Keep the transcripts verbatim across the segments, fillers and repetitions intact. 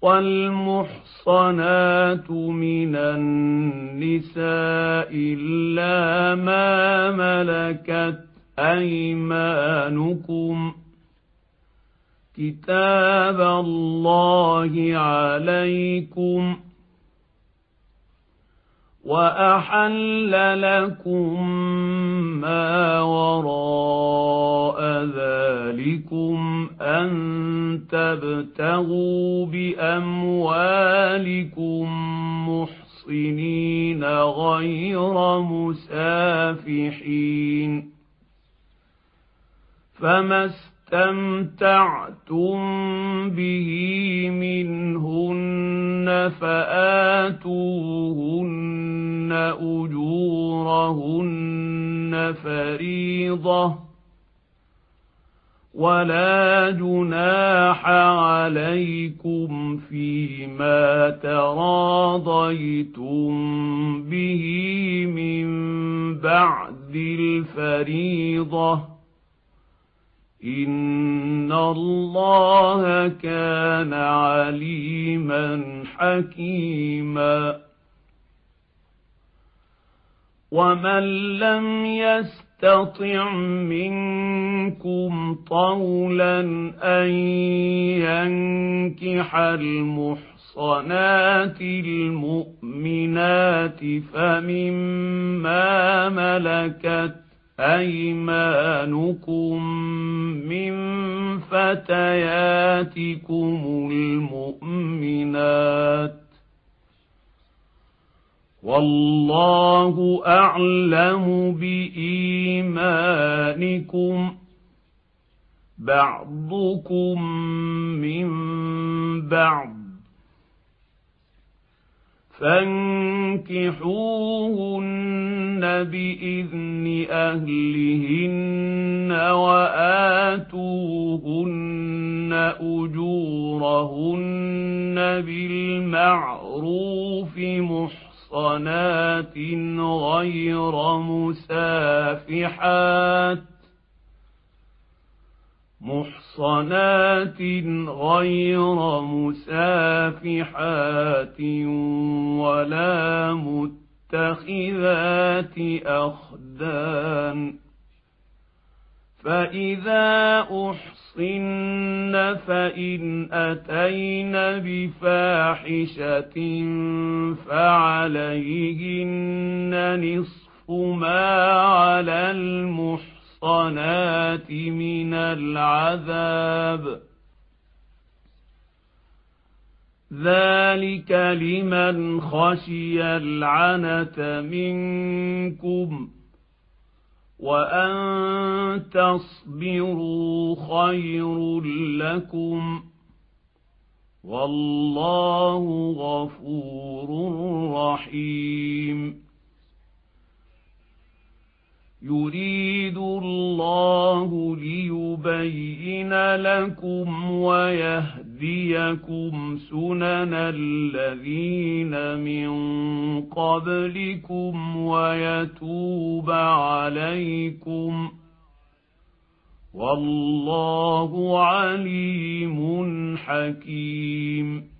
والمحصنات من النساء إلا ما ملكت أيمانكم كتاب الله عليكم وأحل لكم ما وراء ذلكم أن تبتغوا بأموالكم محصنين غير مسافحين فما استمتعتم به منهن فآتوهن أجورهن فريضة ولا جناح عليكم فيما تراضيتم به من بعد الفريضة إن الله كان عليما حكيما ومن لم يستطع منكم طولا أن ينكح المحصنات المؤمنات فمما ملكت أيمانكم من فتياتكم المؤمنات والله أعلم بإيمانكم بعضكم من بعض فانكحوهن بإذن أهلهن وآتوهن أجورهن بالمعروف محصنات غير مسافحات محصنات غير مسافحات ولا متخذات أخدان فإذا أحصن فإن أتين بفاحشة فعليهن نصف ما على المحصنات المحصنات من العذاب ذلك لمن خشي العنة منكم وأن تصبروا خير لكم والله غفور رحيم يريد الله ليبين لكم ويهديكم سنن الذين من قبلكم ويتوب عليكم والله عليم حكيم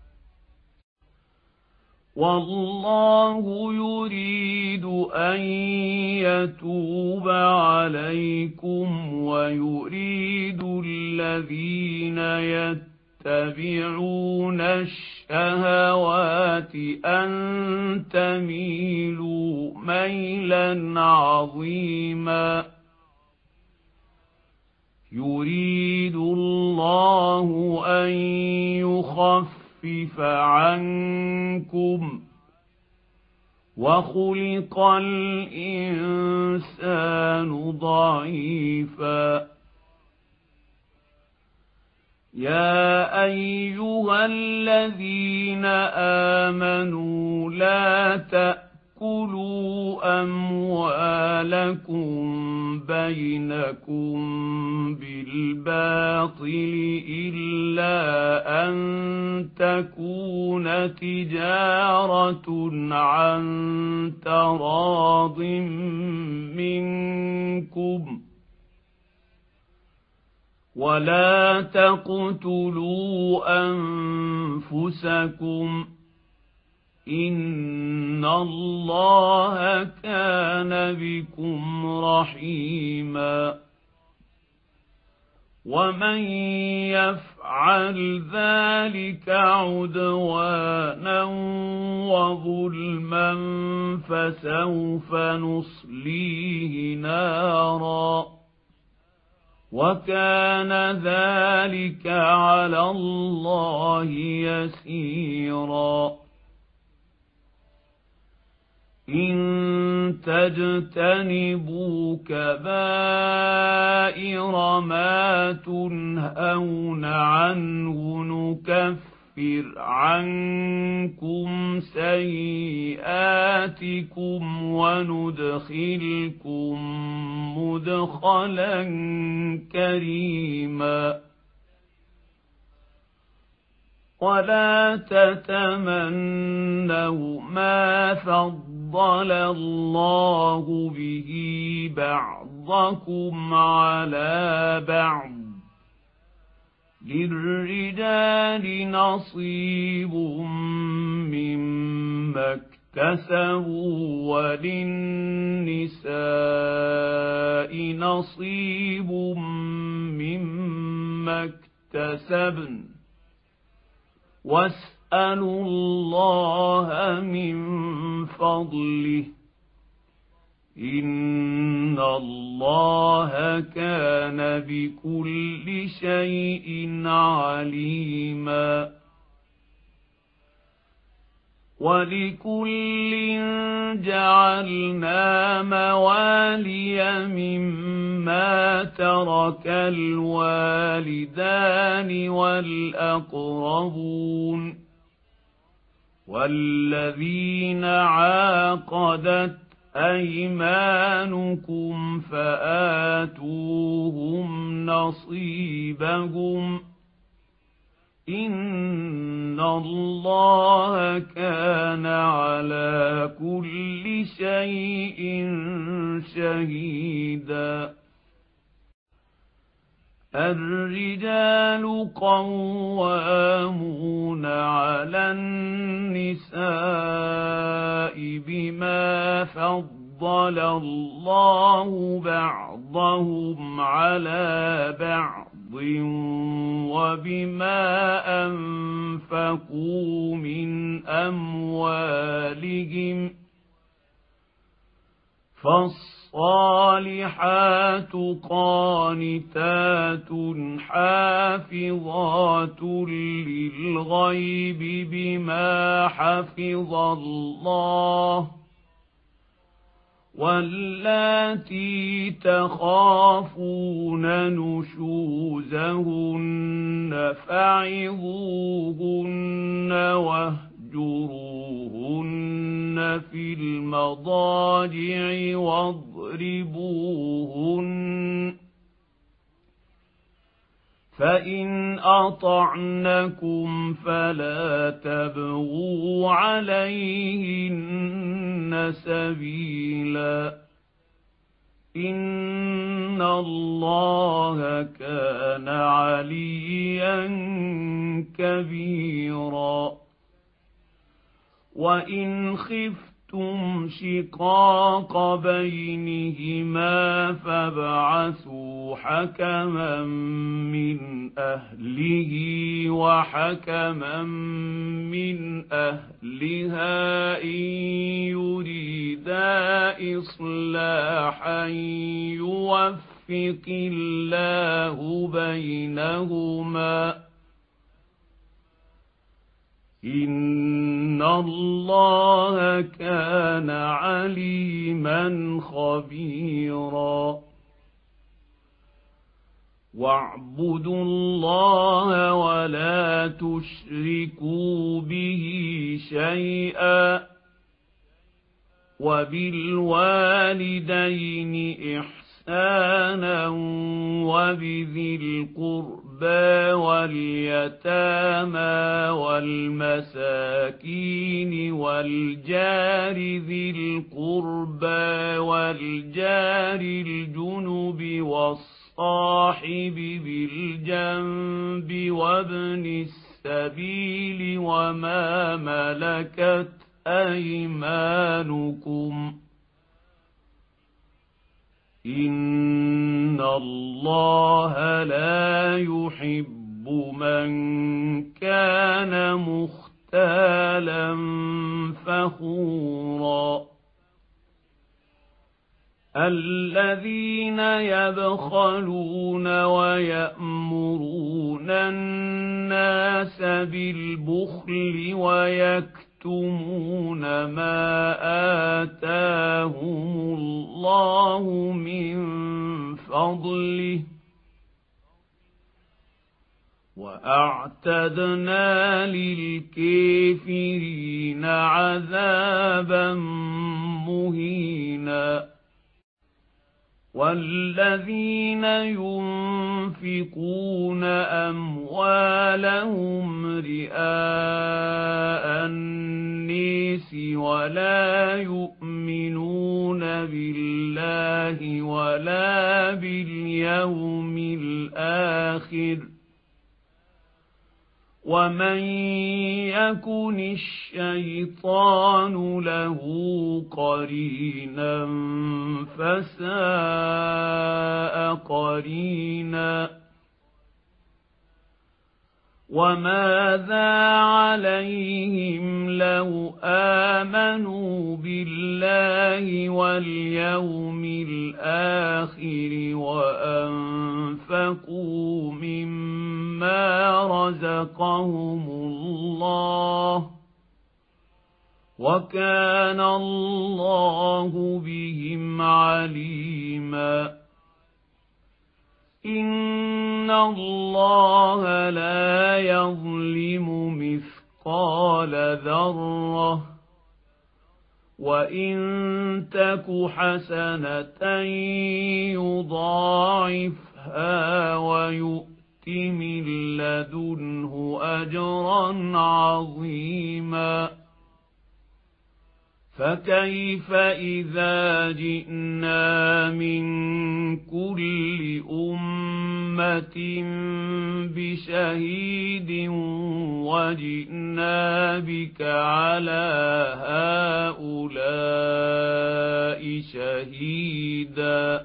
والله يريد أن يتوب عليكم ويريد الذين يتبعون الشهوات أن تميلوا ميلا عظيما يريد الله أن يخفف خفف عنكم وخلق الإنسان ضعيفا يا أيها الذين آمنوا لا تأكلوا أموالكم بينكم بالباطل إلا أن تكون تجارة عن تراض منكم ولا تقتلوا أنفسكم إن الله كان بكم رحيما ومن يفعل ذلك عدوانا وظلما فسوف نصليه نارا وكان ذلك على الله يسيرا إن تجتنبوا كبائر ما تنهون عنه نكفر عنكم سيئاتكم وندخلكم مدخلا كريما ولا تتمنوا ما فضل الله به بعضكم على بعض للرجال نصيب مما اكتسبوا وللنساء نصيب مما اكتسبن واسألوا الله من فضله إن الله كان بكل شيء عليما ولكل جعلنا موالي مما ترك الوالدان والأقربون والذين عاقدت أيمانكم فآتوهم نصيبهم إن الله كان على كل شيء شهيدا الرجال قوامون على النساء بما فضل الله بعضهم على بعض وبما أنفقوا من أموالهم فالصالحات قانتات حافظات للغيب بما حفظ الله واللاتي تخافون نشوزهن فعظوهن واهجروهن في المضاجع واضربوهن فإن أطعنكم فلا تبغوا عليهن سبيلا إن الله كان عليا كبيرا وإن خفتم شقاق بينهما فابعثوا حكما من أهله وحكما من أهلها إن يريدا إصلاحا يوفق الله بينهما إن الله كان عليما خبيرا واعبدوا الله ولا تشركوا به شيئا وبالوالدين إحسانا وبذي القربى واليتامى والمساكين والجار ذي القربى والجار الجنب والصاحب بالجنب وابن السبيل السبيل وما ملكت أيمانكم إن الله لا يحب من كان مختالا فخورا الذين يبخلون ويأمرون الناس بالبخل ويكتمون ما آتاهم الله من فضله وأعتدنا للكافرين عذابا مهينا والذين ينفقون أموالهم رئاء الناس ولا يؤمنون بالله ولا باليوم الآخر ومن يكن الشيطان له قرينا فساء قرينا وماذا عليهم لو آمنوا بالله واليوم الآخر وأنفقوا مما رزقهم الله وكان الله بهم عليما إن الله لا يظلم مثقال ذرة وإن تك حسنة يضاعفها ويؤت من لدنه أجرا عظيما فكيف إذا جئنا من كل أمة بشهيد وجئنا بك على هؤلاء شهيدا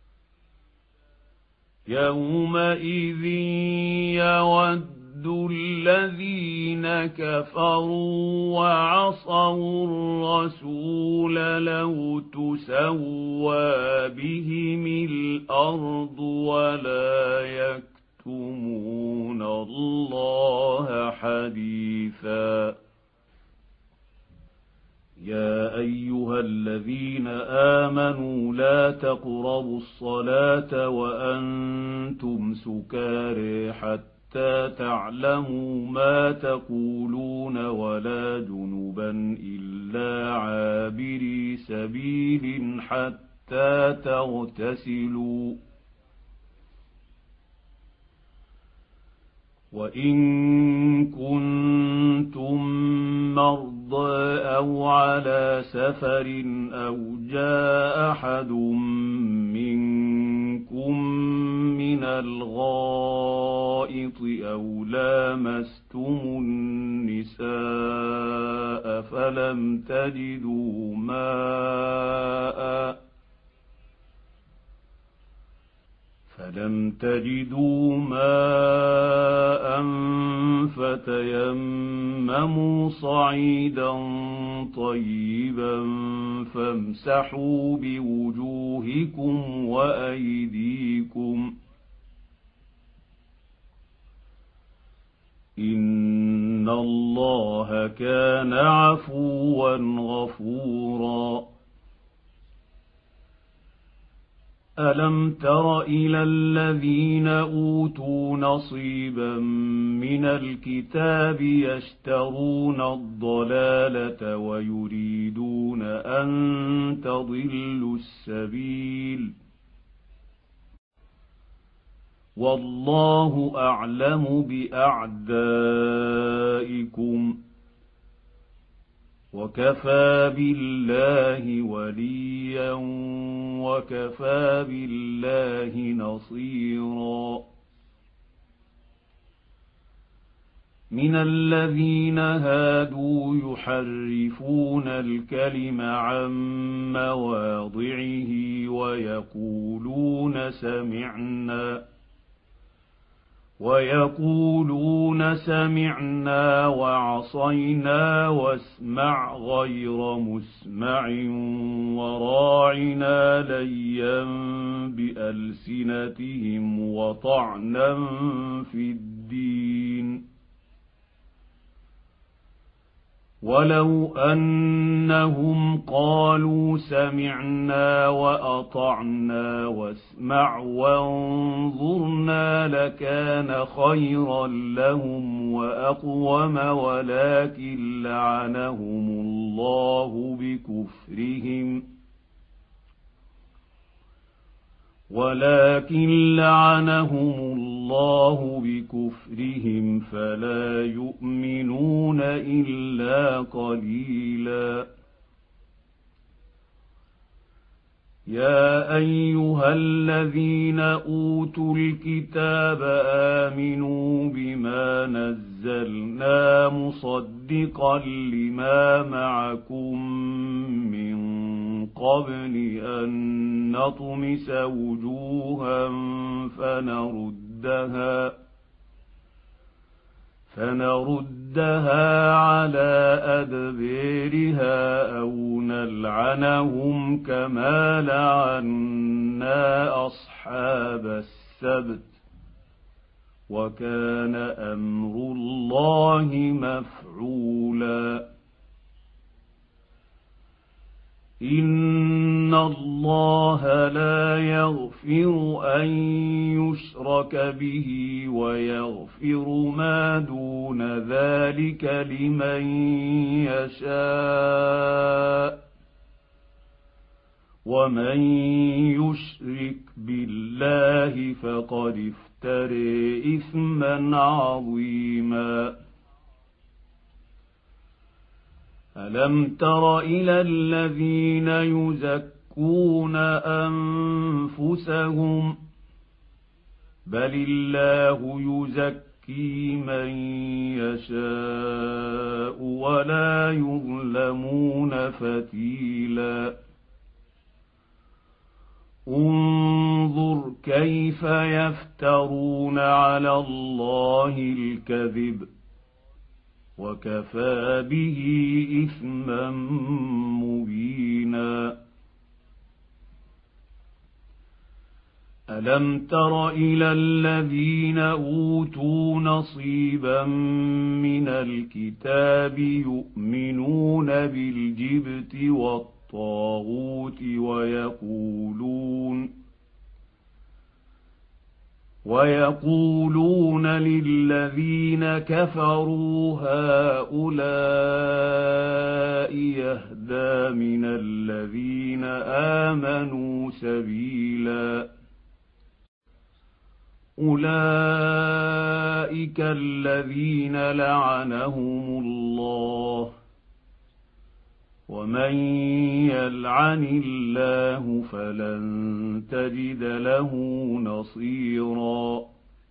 يومئذ يود الذين كفروا وعصوا الرسول لو تسوى بهم الأرض ولا يكتمون الله حديثا يا أيها الذين آمنوا لا تقربوا الصلاة وأنتم سكارى حتى حتى تعلموا ما تقولون ولا جنبا إلا عابري سبيل حتى تغتسلوا وإن كنتم مرضى أو على سفر أو جاء أحد منكم من الغائط أو لامستم النساء فلم تجدوا ماء فلم تجدوا ماء فتيمموا صعيدا طيبا فامسحوا بوجوهكم وأيديكم إن الله كان عفوا غفورا ألم تر إلى الذين أوتوا نصيبا من الكتاب يشترون الضلالة ويريدون أن تضلوا السبيل والله أعلم بأعدائكم وكفى بالله وليا وكفى بالله نصيرا من الذين هادوا يحرفون الكلم عن مواضعه ويقولون سمعنا ويقولون سمعنا وعصينا واسمع غير مسمع وراعنا ليا بألسنتهم وطعنا في الدين ولو أنهم قالوا سمعنا وأطعنا واسمع وانظرنا لكان خيرا لهم وأقوم ولكن لعنهم الله بكفرهم ولكن لعنهم الله بكفرهم فلا يؤمنون إلا قليلا يا أيها الذين أوتوا الكتاب آمنوا بما نزلنا مصدقا لما معكم من قبل أن نطمس وجوها فنردها فنردها على أدبيرها أو نلعنهم كما لعنا أصحاب السبت وكان أمر الله مفعولا إن الله لا يغفر أن يشرك به ويغفر ما دون ذلك لمن يشاء ومن يشرك بالله فقد افترى إثما عظيما ألم تر إلى الذين يزكون أنفسهم بل الله يزكي من يشاء ولا يظلمون فتيلا انظر كيف يفترون على الله الكذب وكفى به إثما مبينا ألم تر إلى الذين أوتوا نصيبا من الكتاب يؤمنون بالجبت والطاغوت ويقولون ويقولون للذين كفروا هؤلاء يهدى من الذين آمنوا سبيلا أولئك الذين لعنهم الله ومن يلعن الله فلن تجد له نصيرا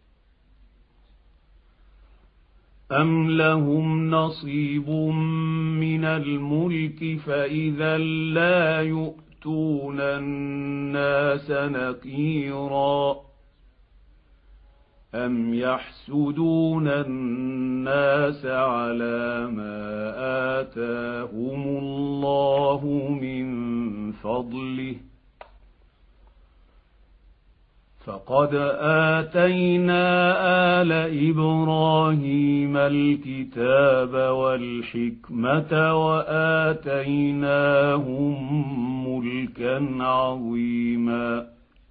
أم لهم نصيب من الملك فإذا لا يؤتون الناس نقيرا أم يحسدون الناس على ما آتاهم الله من فضله فقد آتينا آل إبراهيم الكتاب والحكمة وآتيناهم ملكا عظيما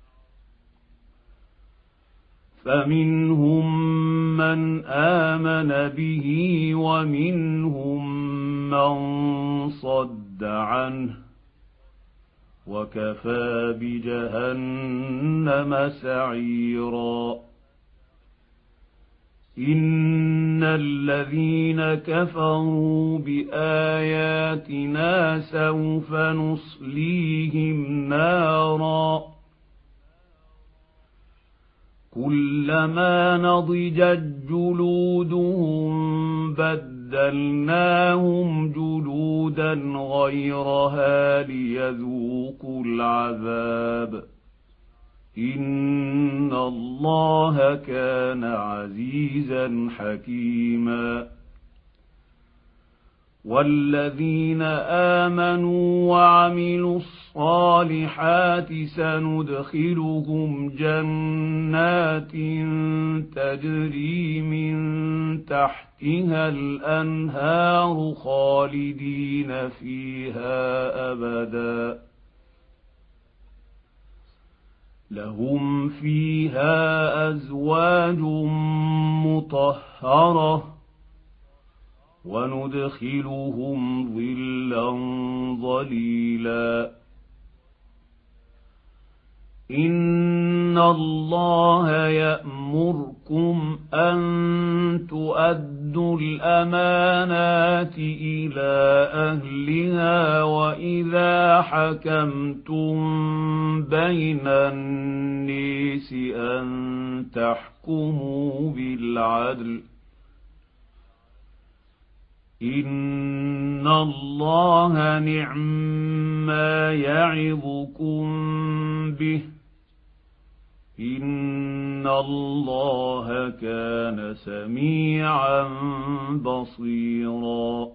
فمنهم من آمن به ومنهم من صد عنه وكفى بجهنم سعيرا إن الذين كفروا بآياتنا سوف نصليهم نارا كلما نضجت جلودهم بدلناهم جلودا غيرها ليذوقوا العذاب إن الله كان عزيزا حكيما والذين آمنوا وعملوا الصالحات سندخلهم جنات تجري من تحتها الأنهار خالدين فيها أبدا لهم فيها أزواج مطهرة وندخلهم ظلا ظليلا إن الله يأمركم أن تؤدوا الأمانات إلى أهلها وإذا حكمتم بين الناس أن تحكموا بالعدل إن الله نعما يعظكم به إن الله كان سميعا بصيرا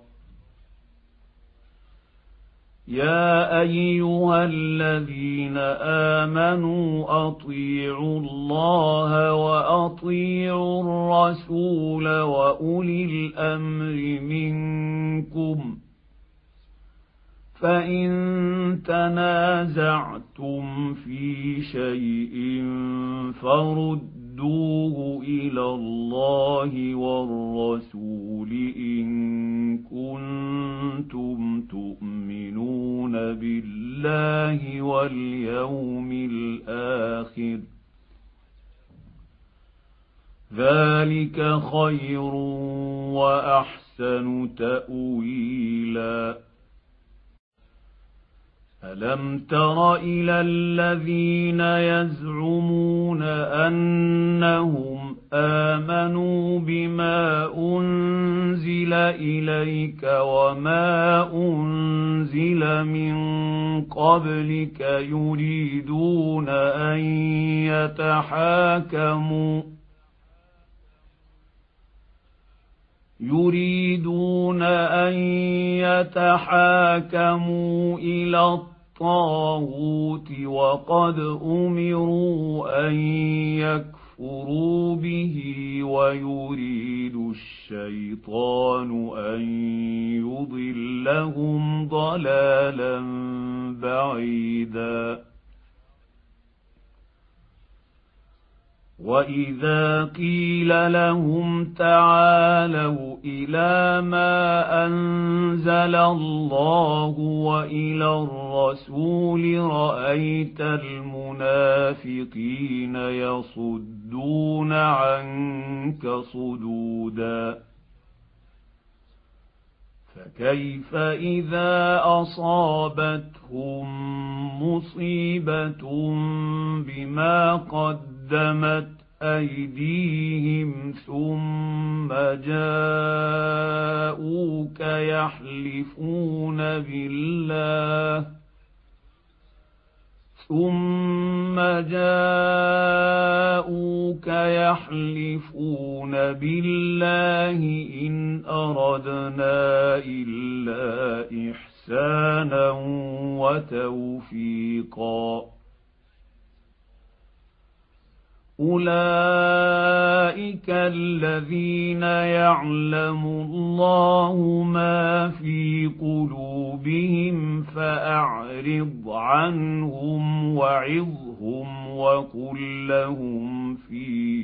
يا أيها الذين آمنوا أطيعوا الله وأطيعوا الرسول وأولي الأمر منكم فإن تنازعتم في شيء فردوه إلى الله والرسول إن كنتم تؤمنون بالله واليوم الآخر ذلك خير وأحسن تأويلا ألم تر إلى الذين يزعمون أنهم آمنوا بما أنزل إليك وما أنزل من قبلك يريدون أن يتحاكموا يريدون أن يتحاكموا إلى الطاغوت وقد أمروا أن يكفروا به ويريد الشيطان أن يضلهم ضلالا بعيدا وإذا قيل لهم تعالوا إلى ما أنزل الله وإلى الرسول رأيت المنافقين يصدون عنك صدودا فكيف إذا أصابتهم مصيبة بما قدمت أيديهم ثم جاءوك يحلفون بالله ثم جاءوك يحلفون بالله إن أردنا إلا إحسانا وتوفيقا أولئك الذين يعلم الله ما في قلوبهم فأعرض عنهم وعظهم وقل لهم في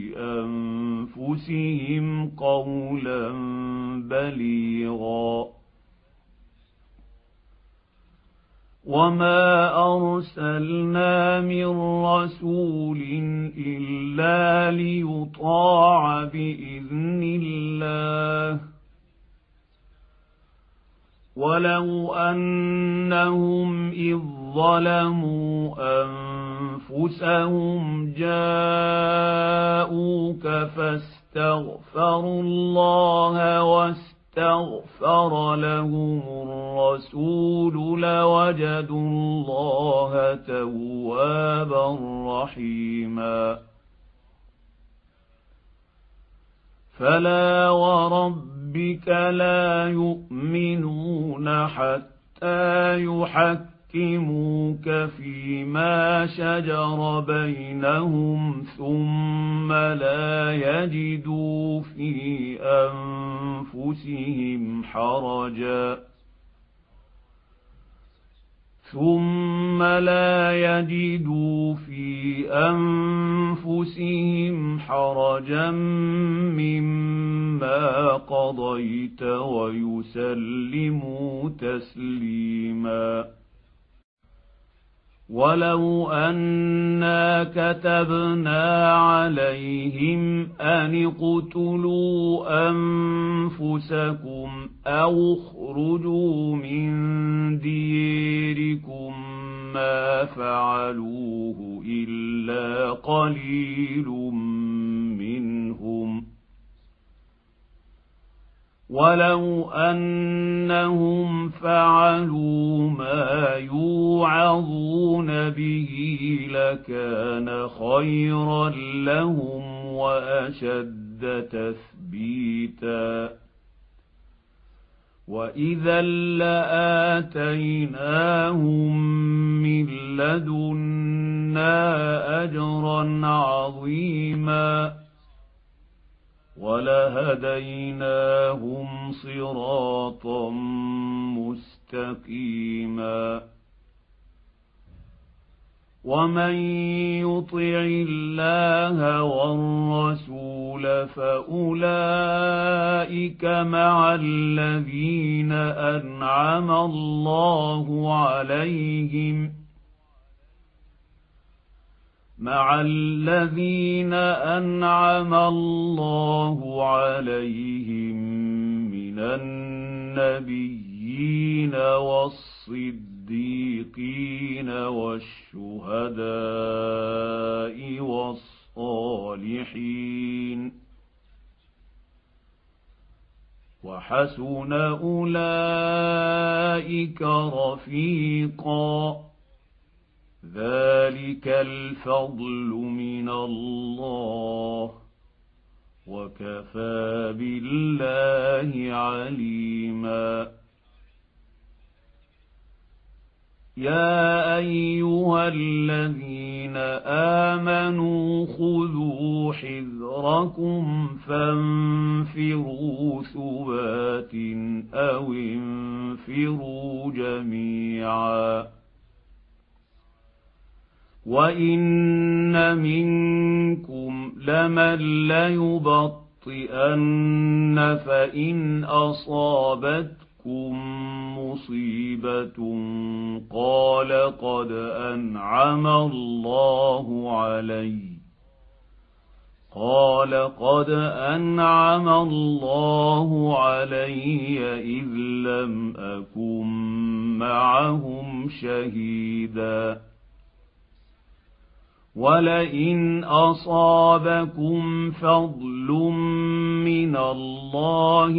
أنفسهم قولا بليغا وما أرسلنا من رسول إلا ليطاع بإذن الله ولو أنهم إذ ظلموا أنفسهم جاءوك فاستغفروا الله واستغفر لهم الرسول لوجدوا الله توابا رحيما فلا وربك لا يؤمنون حتى يحكموك فيما شجر بينهم ثم لا يجدوا في أنفسهم حرجا ثم لا يجدوا في أنفسهم حرجا مما قضيت ويسلموا تسليما ولو أنا كتبنا عليهم أن اقتلوا أنفسكم أو اخرجوا من ديركم ما فعلوه إلا قليل منهم ولو أنهم فعلوا ما يوعظون به لكان خيرا لهم وأشد تثبيتا وإذا لآتيناهم من لدنا أجرا عظيما ولهديناهم صراطا مستقيما ومن يطع الله والرسول فأولئك مع الذين أنعم الله عليهم مع الذين أنعم الله عليهم من النبيين والصديقين والشهداء والصالحين وحسن أولئك رفيقا ذلك الفضل من الله وكفى بالله عليما يا أيها الذين آمنوا خذوا حذركم فانفروا ثبات أو انفروا جميعا وإن منكم لمن ليبطئن فإن أصابتكم مصيبة قال قد أنعم الله علي قال قد أنعم الله علي إذ لم أكن معهم شهيدا ولئن أصابكم فضل من الله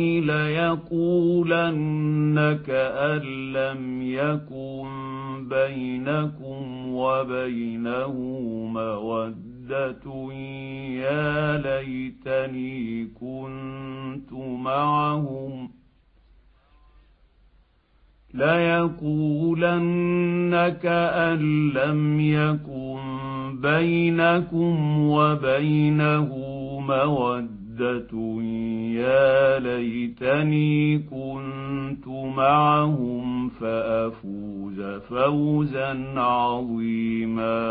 ليقولن كأن لم يكن بينكم وبينه مودة يا ليتني كنت معهم ليقولن كأن لم يكن بينكم وبينه مودة يا ليتني كنت معهم فأفوز فوزا عظيما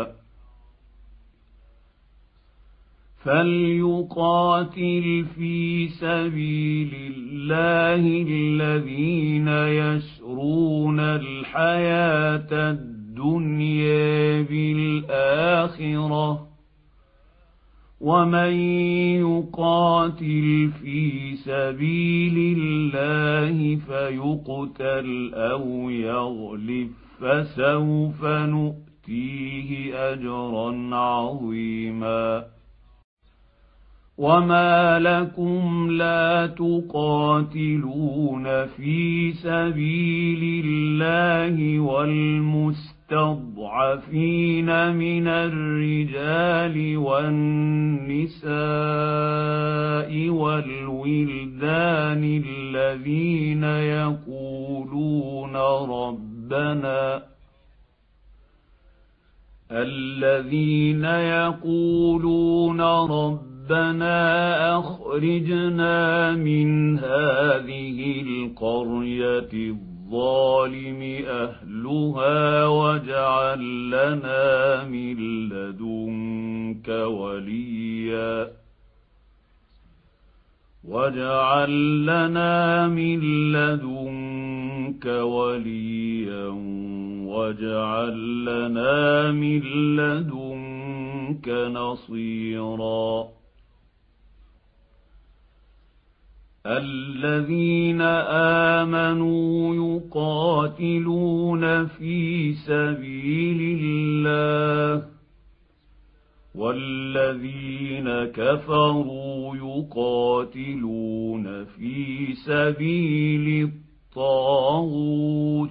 فليقاتل في سبيل الله الذين يشرون الحياة الدنيا بالآخرة ومن يقاتل في سبيل الله فيقتل أو يغلب فسوف نؤتيه نؤتيه أجرا عظيما وما لكم لا تقاتلون في سبيل الله والمستضعفين من الرجال والنساء والولدان الذين يقولون ربنا الذين يقولون ربنا ربنا أخرجنا من هذه القرية الظالم أهلها واجعل لنا من لدنك وليا واجعل لنا من لدنك وليا واجعل لنا من لدنك نصيرا الذين آمنوا يقاتلون في سبيل الله والذين كفروا يقاتلون في سبيل الطاغوت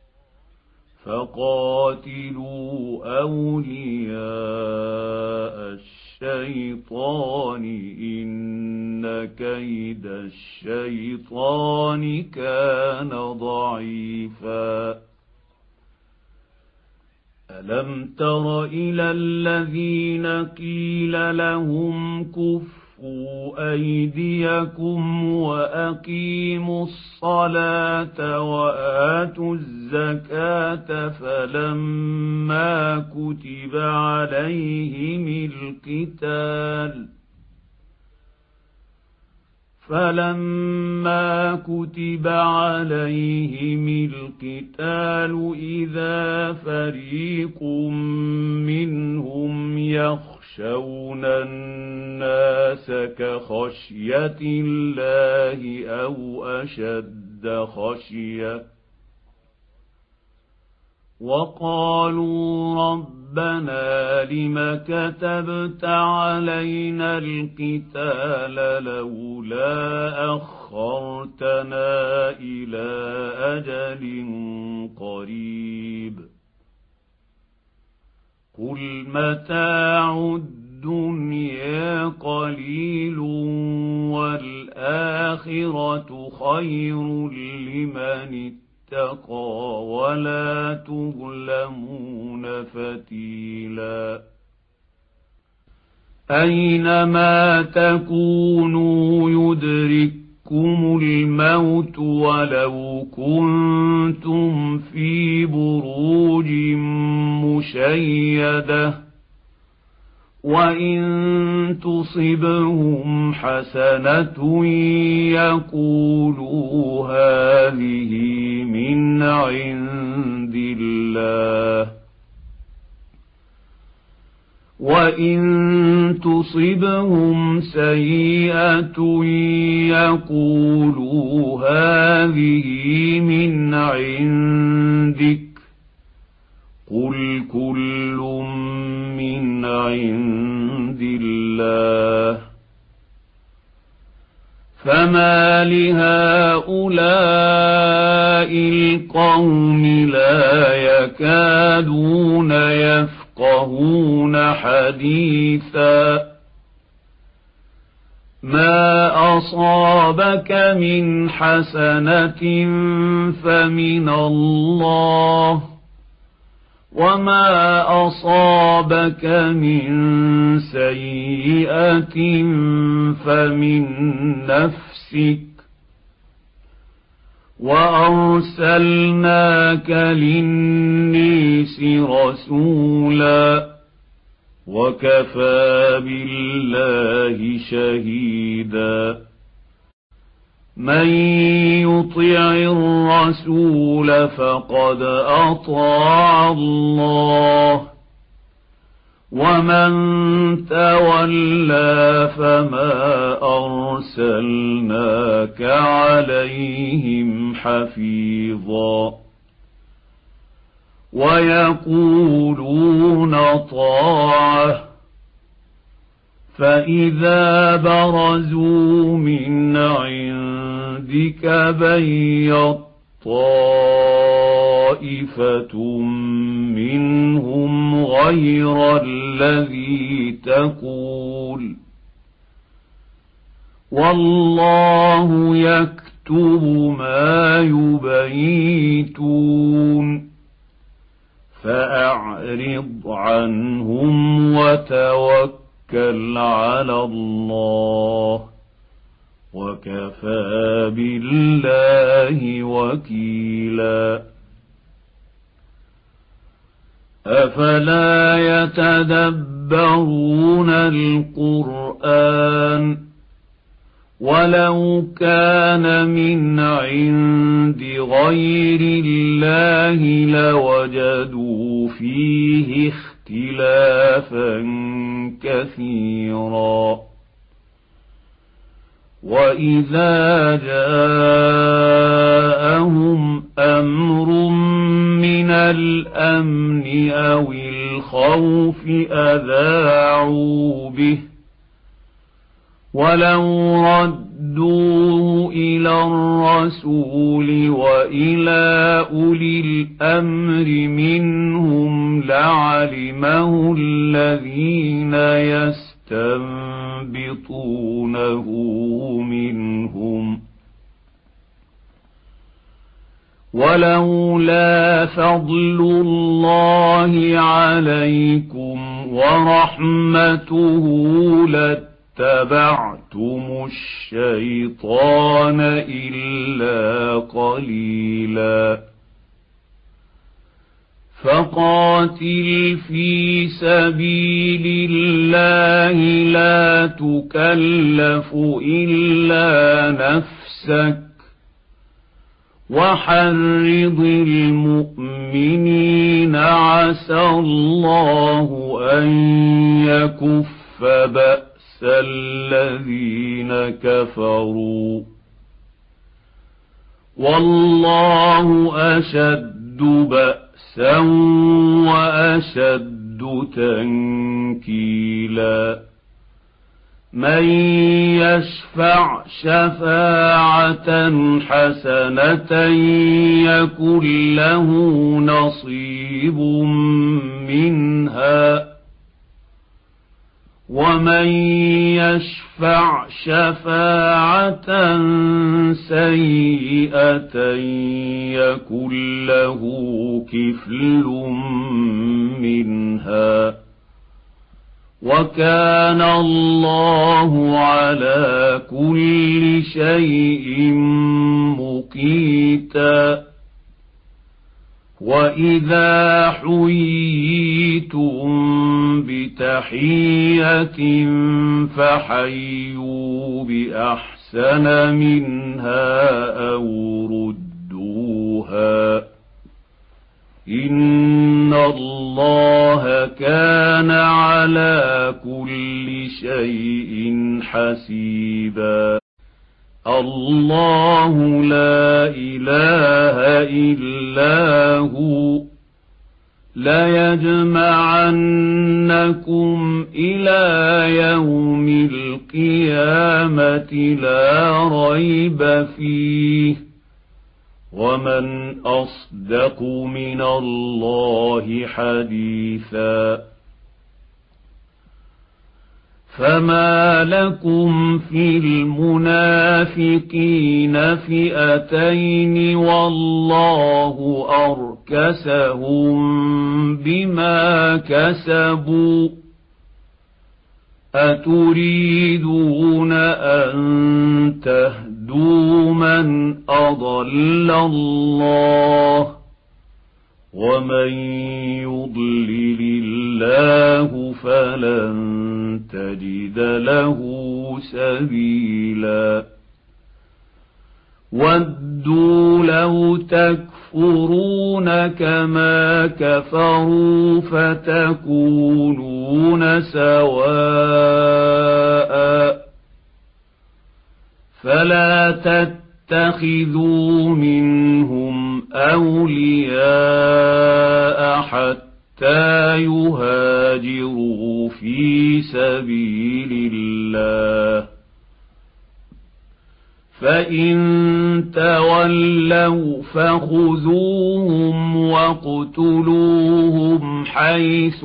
فقاتلوا أولياء الشيطان إن كيد الشيطان كان ضعيفا ألم تر إلى الذين قيل لهم كفوا أيديكم وأقيموا الصلاة وآتوا الزكاة فلما كتب عليهم القتال فلما كتب عليهم القتال إذا فريق منهم يخشون الناس كخشية الله أو أشد خشية وقالوا ربنا لم كتبت علينا القتال لولا أخرتنا إلى أجل قريب قل متاع الدنيا قليل والآخرة خير لمن اتقى ولا تظلمون فتيلا أينما تكونوا يدرككم الموت ولو كنتم في بروج مشيدة وإن تصبهم حسنة يقولوا هذه من عند الله وإن تصبهم سيئة يقولوا هذه من عندك قل كل من عند الله فما لهؤلاء القوم لا يكادون يفقهون حديثا ما أصابك من حسنة فمن الله وما أصابك من سيئة فمن نفسك وأرسلناك للناس رسولا وكفى بالله شهيدا من يطع الرسول فقد أطاع الله ومن تولى فما أرسلناك عليهم حفيظا ويقولون طاعة فإذا برزوا من عندك بيت طائفة منهم غير الذي تقول والله يكتب ما يبيتون فأعرض عنهم وتوكل على الله وكفى بالله وكيلا أفلا يتدبرون القرآن ولو كان من عند غير الله لوجدوا فيه اختلافا كثيرا وإذا جاءهم أمر من الأمن أو الخوف أذاعوا به ولو ردوه إلى الرسول وإلى أولي الأمر منهم لعلمه الذين يستنبطونه منهم ولولا فضل الله عليكم ورحمته لاتبعتم الشيطان إلا قليلا فقاتل في سبيل الله لا تكلف إلا نفسك وحرض المؤمنين عسى الله أن يكف بأس الذين كفروا والله أشد بأسا وأشد تنكيلا من يشفع شفاعة حسنة يكن له نصيب منها ومن يشفع شفاعة سيئة يكن له كفل منها وكان الله على كل شيء مقيتا وإذا حييتم بتحية فحيوا بأحسن منها أو ردوها إن الله كان على كل شيء حسيبا الله لا إله إلا هو ليجمعنكم إلى يوم القيامة لا ريب فيه ومن أصدق من الله حديثا فما لكم في المنافقين فئتين والله أركسهم بما كسبوا أتريدون أن تهدوا من أضل الله ومن يضلل الله فلن تجد له سبيلا ودوا لو تكفرون كما كفروا فتكونون سواء فلا تتخذوا منهم أولياء حتى يهاجروا في سبيل الله فإن تولوا فخذوهم واقتلوهم حيث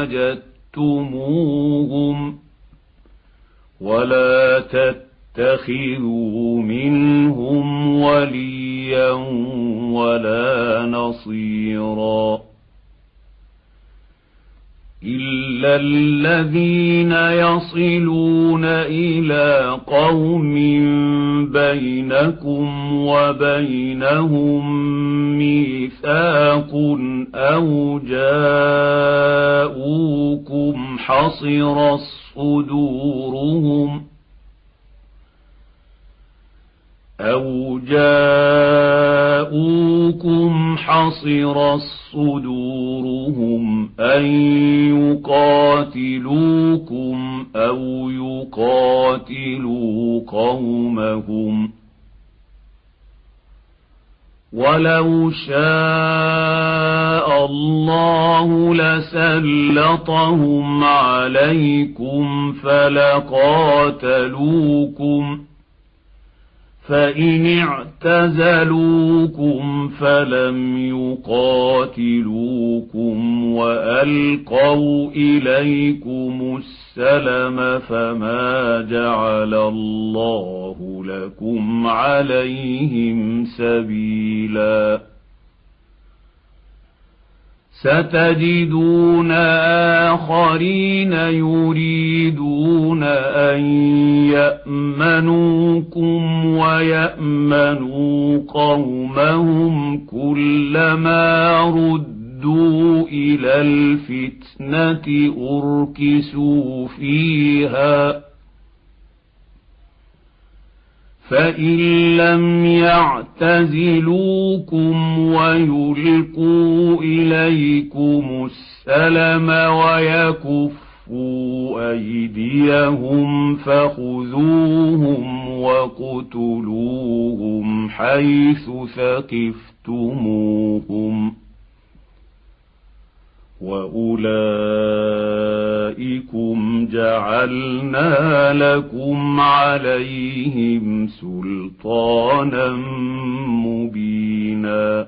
وجدتموهم ولا تتخذوا منهم وليا ولا نصيرا إلا الذين يصلون إلى قوم بينكم وبينهم ميثاق أو جاءوكم حصرت صدورهم أو جاءوكم حصرت صدورهم أن يقاتلوكم أو يقاتلوا قومهم ولو شاء الله لسلطهم عليكم فلقاتلوكم فإن اعتزلوكم فلم يقاتلوكم وألقوا إليكم السلم فما جعل الله لكم عليهم سبيلا ستجدون آخرين يريدون أن يأمنوكم ويأمنوا قومهم كلما ردوا إلى الفتنة أركسوا فيها فإن لم يعتزلوكم ويلقوا إليكم السلم ويكفوا أيديهم فخذوهم واقتلوهم حيث ثقفتموهم وأولئكم جعلنا لكم عليهم سلطانا مبينا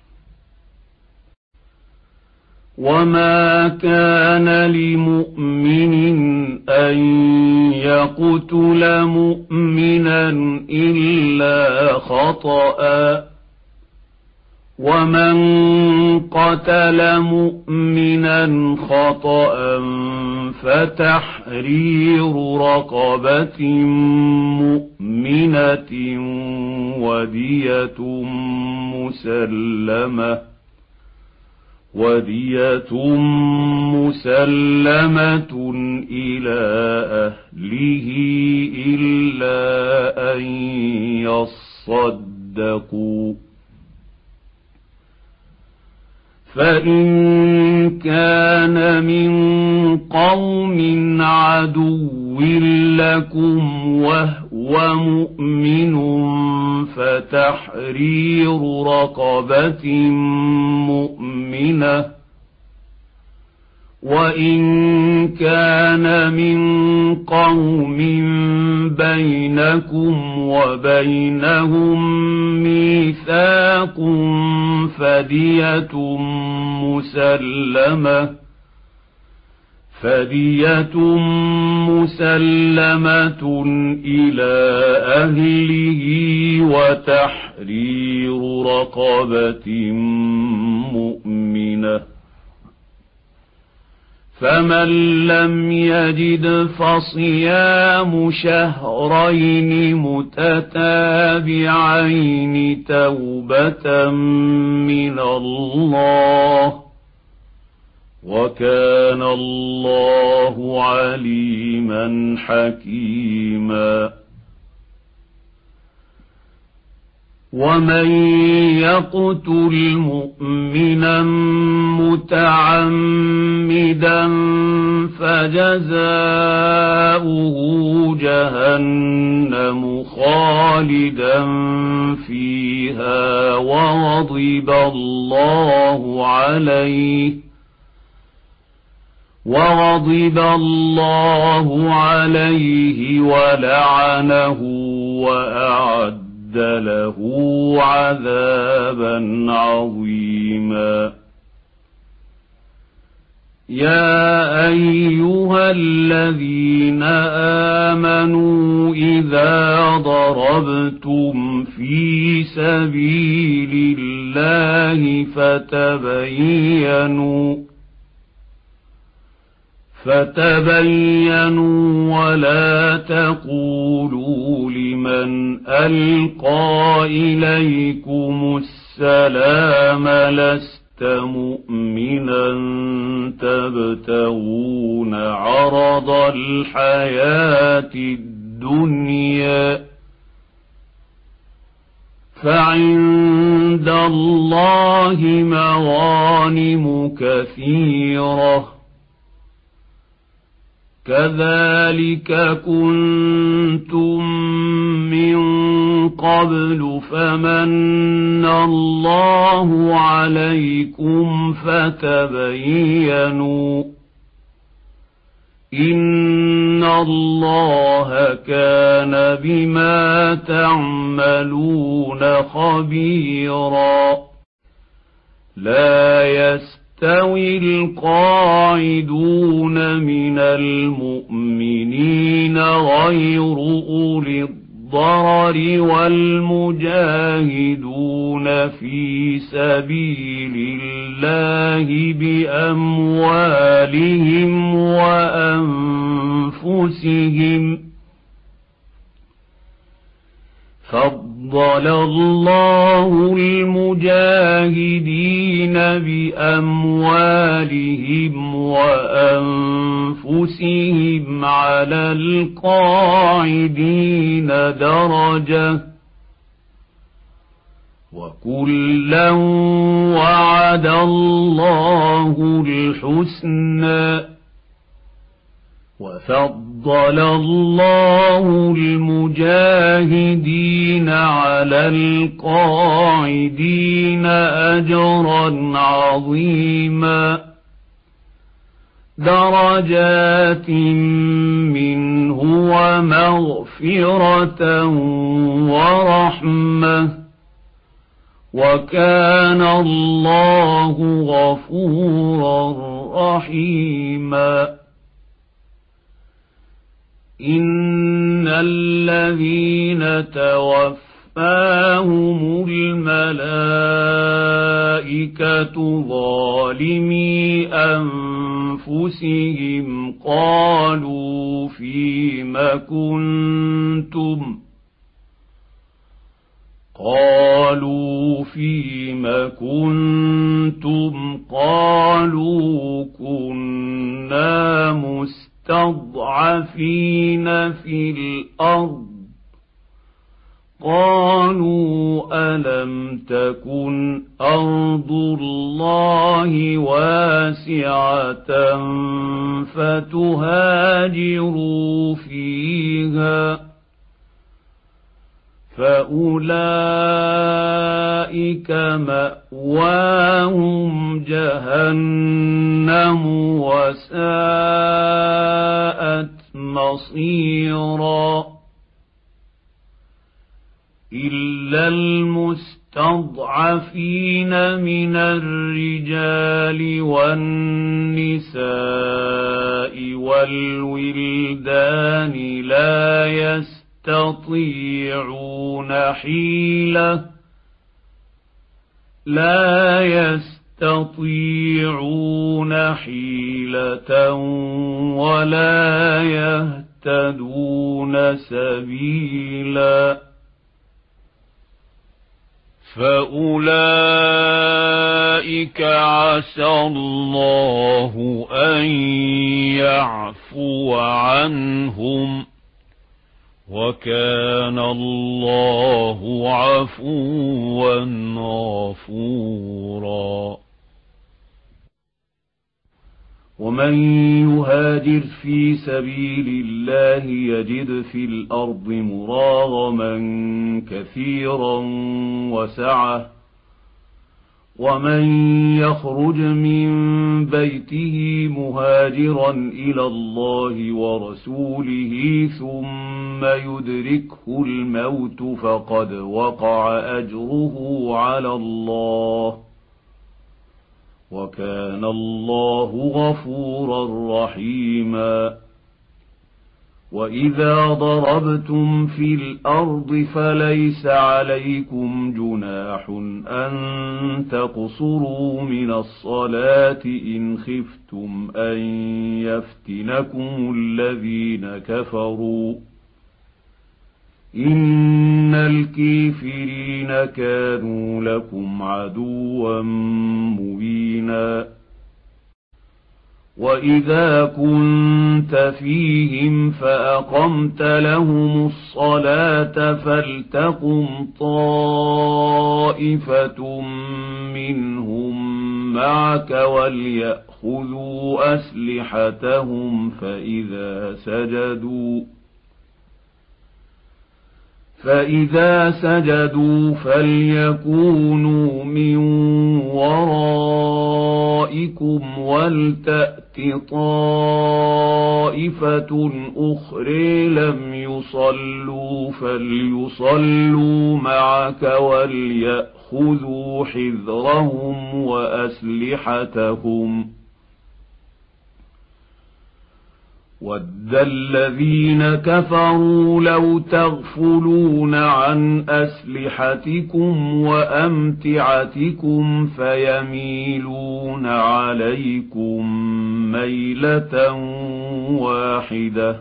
وما كان لمؤمن أن يقتل مؤمنا إلا خطأ ومن قتل مؤمنا خطأ فتحرير رقبة مؤمنة ودية مسلمة ودية مسلمة إلى أهله إلا أن يصدقوا فإن كان من قوم عدو لكم وهو مؤمن فتحرير رقبة مؤمنة وإن كان من قوم بينكم وبينهم ميثاق فدية مسلمة فدية مسلمة إلى أهله وتحرير رقبة مؤمنة فمن لم يجد فصيام شهرين متتابعين توبة من الله وكان الله عليما حكيما ومن يقتل مؤمنا متعمدا فجزاؤه جهنم خالدا فيها وغضب الله عليه وغضب الله عليه ولعنه وأعد له عذابا عظيما. يا أيها الذين آمنوا إذا ضربتم في سبيل الله فتبينوا فتبينوا ولا تقولوا لمن ألقى إليكم السلام لست مؤمنا تبتغون عرض الحياة الدنيا فعند الله مغانم كثيرة كذلك كنتم من قبل فمن الله عليكم فتبينوا إن الله كان بما تعملون خبيرا. لا يستطيعون يستوي القاعدون من المؤمنين غير أولي الضرر والمجاهدون في سبيل الله بأموالهم وأنفسهم فضل الله المجاهدين بأموالهم وأنفسهم على القاعدين درجة وكلا وعد الله الحسنى وفضل الله المجاهدين على القاعدين أجرا عظيما درجات منه ومغفرة ورحمة وكان الله غفورا رحيما. إن الذين توفاهم الملائكة ظالمي أنفسهم قالوا فيم كنتم قالوا فيم كنتم قالوا كنا مستضعفين مستضعفين في الأرض قالوا ألم تكن أرض الله واسعة فتهاجروا فيها فأولئك مأواهم جهنم وساءت مصيرا. إلا المستضعفين من الرجال والنساء والولدان لا يستطيعون حيلة لا يستطيعون حيلة ولا يهتدون سبيلا فأولئك عسى الله أن يعفو عنهم وكان الله عفوا غفورا. ومن يهاجر في سبيل الله يجد في الأرض مراغما كثيرا وسعة، ومن يخرج من بيته مهاجرا إلى الله ورسوله ثم يدركه الموت فقد وقع أجره على الله، وكان الله غفورا رحيما. وإذا ضربتم في الأرض فليس عليكم جناح أن تقصروا من الصلاة إن خفتم أن يفتنكم الذين كفروا، إن الكافرين كانوا لكم عدوا مبينا. وإذا كنت فيهم فأقمت لهم الصلاة فلتقم طائفة منهم معك وليأخذوا أسلحتهم فإذا سجدوا فإذا سجدوا فليكونوا من ورائكم ولتأت طائفة أخرى لم يصلوا فليصلوا معك وليأخذوا حذرهم وأسلحتهم. وَدَّ الَّذِينَ كَفَرُوا لَوْ تَغْفُلُونَ عَنْ أَسْلِحَتِكُمْ وَأَمْتِعَتِكُمْ فَيَمِيلُونَ عَلَيْكُمْ مَيْلَةً وَاحِدَةً.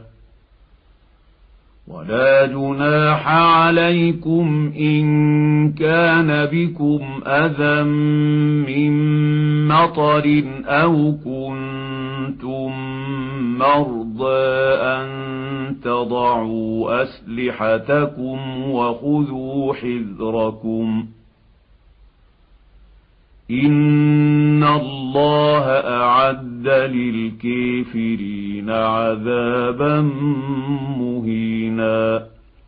وَلَا جُنَاحَ عَلَيْكُمْ إِن كَانَ بِكُمْ أَذًى مِّن مَّطَرٍ أَوْ كُنتُم مَّرْضَىٰ أَن تَضَعُوا أَسْلِحَتَكُمْ وَخُذُوا حِذْرَكُمْ إِنَّ اللَّهَ أَعَدَّ لِلْكَافِرِينَ عَذَابًا مُّهِينًا.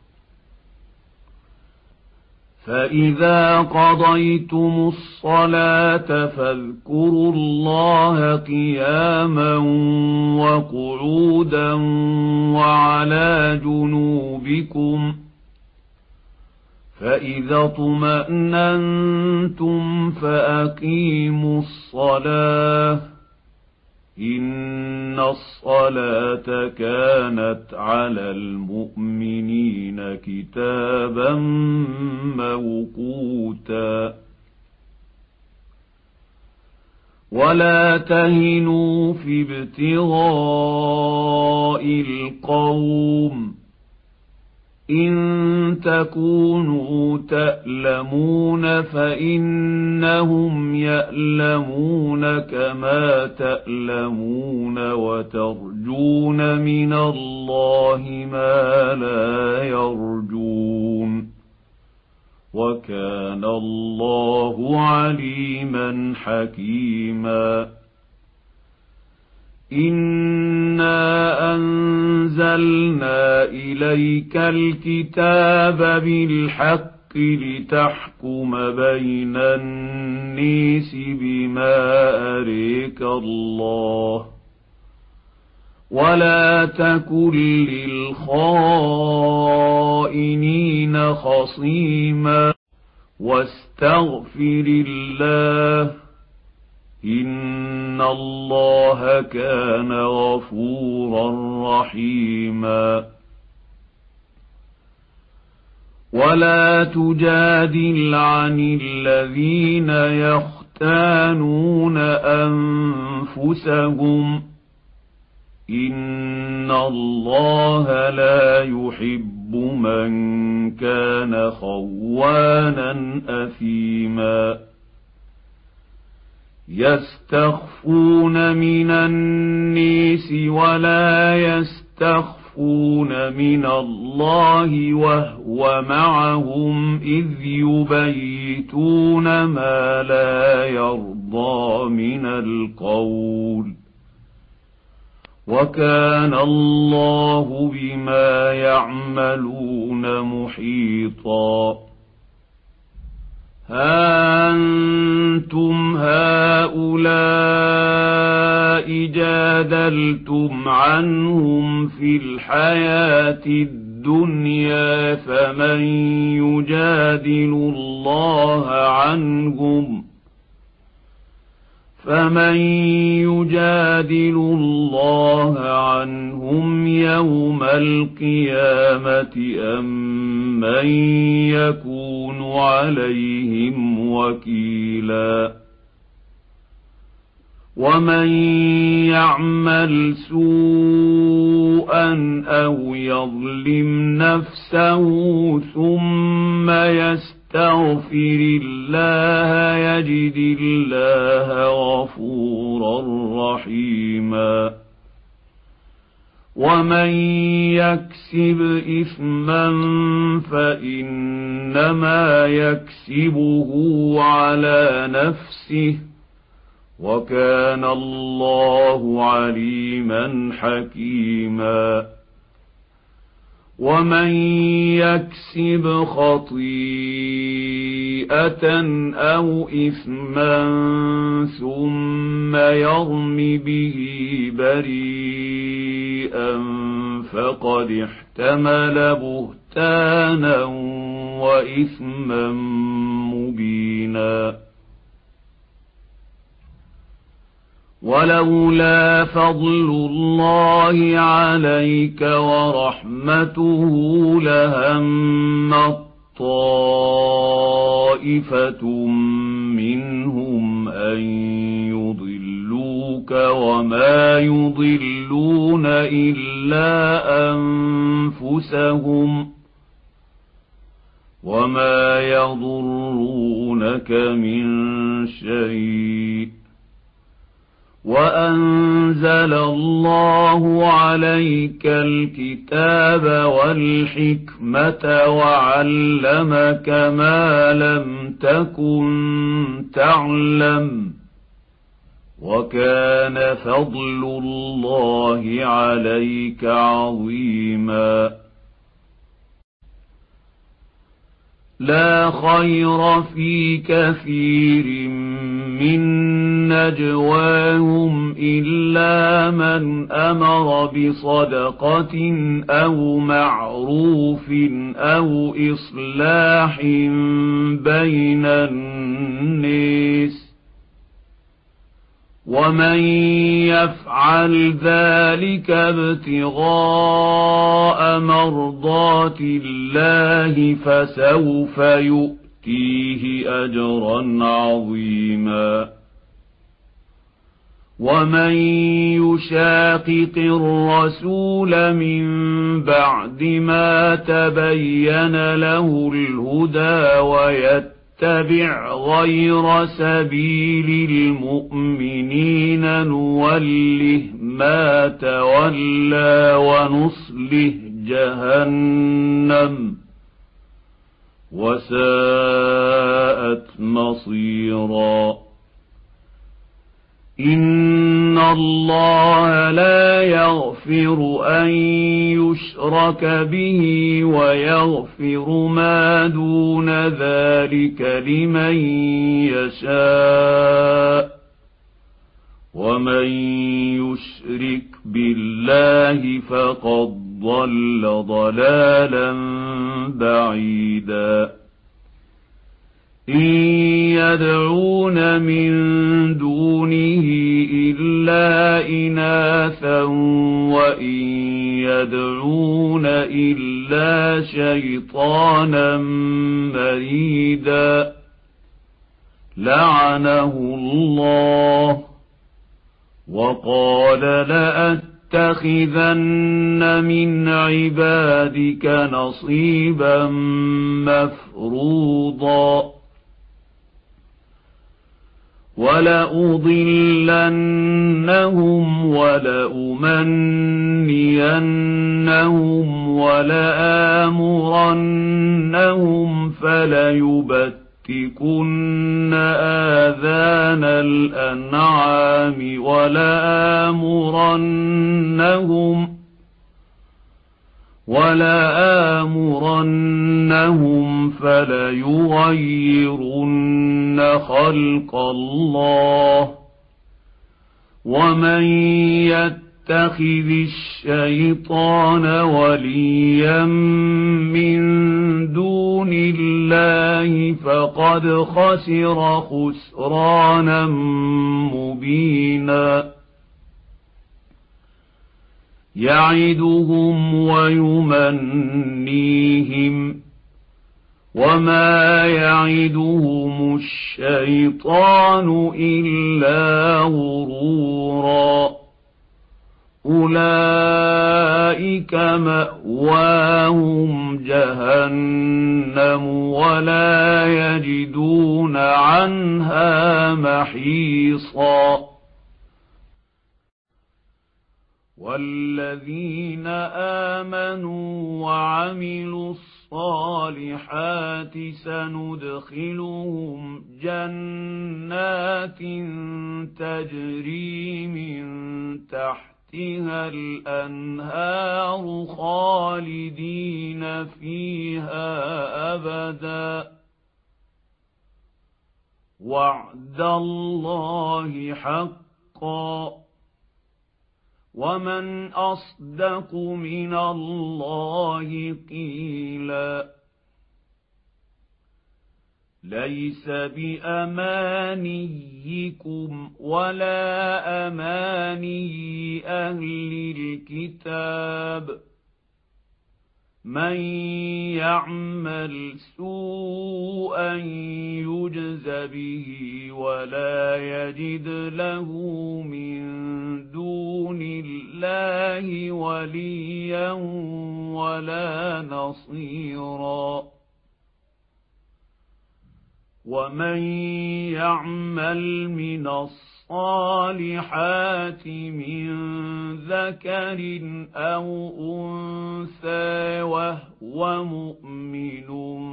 فَإِذَا قَضَيْتُمُ الصَّلَاةَ فاذكروا الله قِيَامًا وَقُعُودًا وَعَلَى جُنُوبِكُمْ، فَإِذَا اطْمَأْنَنتُمْ فَأَقِيمُوا الصَّلَاةَ إِنَّ الصَّلَاةَ كَانَتْ عَلَى الْمُؤْمِنِينَ كِتَابًا مَّوْقُوتًا. وَلَا تَهِنُوا فِي ابْتِغَاءِ الْقَوْمِ إِن تَكُونُوا تَأْلَمُونَ فَإِنَّهُمْ يَأْلَمُونَ كَمَا تَأْلَمُونَ وَتَرْجُونَ مِنَ اللَّهِ مَا لَا يَرْجُونَ، وَكَانَ اللَّهُ عَلِيمًا حَكِيمًا. إِنَّا أَنزَلْنَا إِلَيْكَ الْكِتَابَ بِالْحَقِّ لِتَحْكُمَ بَيْنَ النَّاسِ بِمَا أَرَاكَ اللَّهُ، وَلَا تَكُن لِّلْخَائِنِينَ خَصِيمًا، وَاسْتَغْفِرِ اللَّهَ إِنَّ اللَّهَ كَانَ غَفُورًا رَّحِيمًا. وَلَا تُجَادِلْ عَنِ الَّذِينَ يَخْتَانُونَ أَنفُسَهُمْ إِنَّ اللَّهَ لَا يُحِبُّ مَن كَانَ خَوَّانًا أَثِيمًا. يَسْتَخْفُونَ مِنَ النَّاسِ وَلَا يَسْتَخْفُونَ يستخفون من الله وهو معهم إذ يبيتون ما لا يرضى من القول وكان الله بما يعملون محيطا ها أنتم هؤلاء جادلتم عنهم في الحياة الدنيا فمن يجادل الله عنهم فمن يجادل الله عنهم يوم القيامة أم من يكون عليهم وكيلا ومن يعمل سوءا أو يظلم نفسه ثم يستغفر استغفر الله يجد الله غفورا رحيما ومن يكسب إثما فإنما يكسبه على نفسه وكان الله عليما حكيما ومن يكسب خطيئة أو إثما ثم يرم به بريئا فقد احتمل بهتانا وإثما مبينا ولولا فضل الله عليك ورحمته لهمت طائفة منهم أن يضلوك وما يضلون إلا أنفسهم وما يضرونك من شيء وأنزل الله عليك الكتاب والحكمة وعلمك ما لم تكن تعلم وكان فضل الله عليك عظيما لا خير في كثير من نجواهم إلا من أمر بصدقة أو معروف أو إصلاح بين الناس ومن يفعل ذلك ابتغاء مرضات الله فسوف يؤتيه أجرا عظيما ومن يشاقق الرسول من بعد ما تبين له الهدى ويتبع غير سبيل المؤمنين نوله ما تولى ونصله جهنم وساءت مصيرا إن الله لا يغفر أن يشرك به ويغفر ما دون ذلك لمن يشاء ومن يشرك بالله فقد ضل ضلالا بعيدا إن يدعون من دونه إلا إناثا وإن يدعون إلا شيطانا مريدا لعنه الله وقال لأتخذن من عبادك نصيبا مفروضا ولأضلنهم ولأمنينهم ولآمرنهم فليبتكن آذان الأنعام ولآمرنهم ولآمرنهم فليغيرن خلق الله ومن يتخذ الشيطان وليا من دون الله فقد خسر خسرانا مبينا يعدهم ويمنيهم وما يعدهم الشيطان إلا غرورا أولئك مأواهم جهنم ولا يجدون عنها محيصا والذين آمنوا وعملوا الصالحات سندخلهم جنات تجري من تحتها الأنهار خالدين فيها أبدا وعد الله حقا ومن أصدق من الله قيلا ليس بأمانيكم ولا أماني أهل الكتاب من يعمل سوءا يجز به ولا يجد له من دون الله وليا ولا نصيرا ومن يعمل من الصالحات من ذكر أو أنثى وهو مؤمن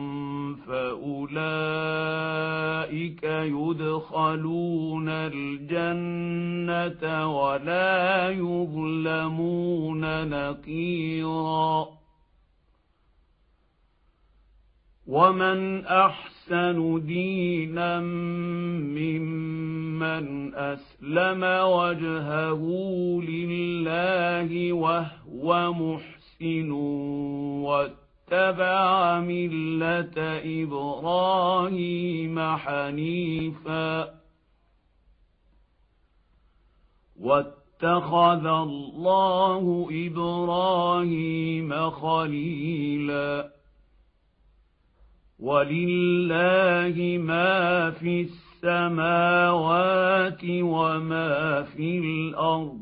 فأولئك يدخلون الجنة ولا يظلمون نقيرا ومن أحسن دينا ممن أسلم وجهه لله وهو محسن واتبع ملة إبراهيم حنيفا واتخذ الله إبراهيم خليلا ولله ما في السماوات وما في الأرض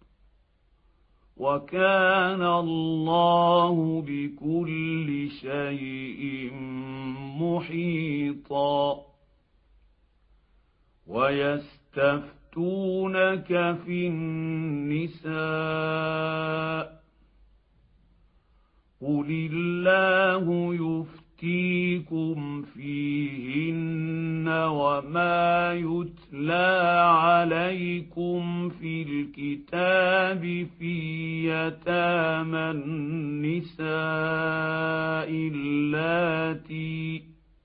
وكان الله بكل شيء محيطا ويستفتونك في النساء قل الله يفتي يفتيكم فيهن وما يتلى عليكم في الكتاب في يتامى النساء اللاتي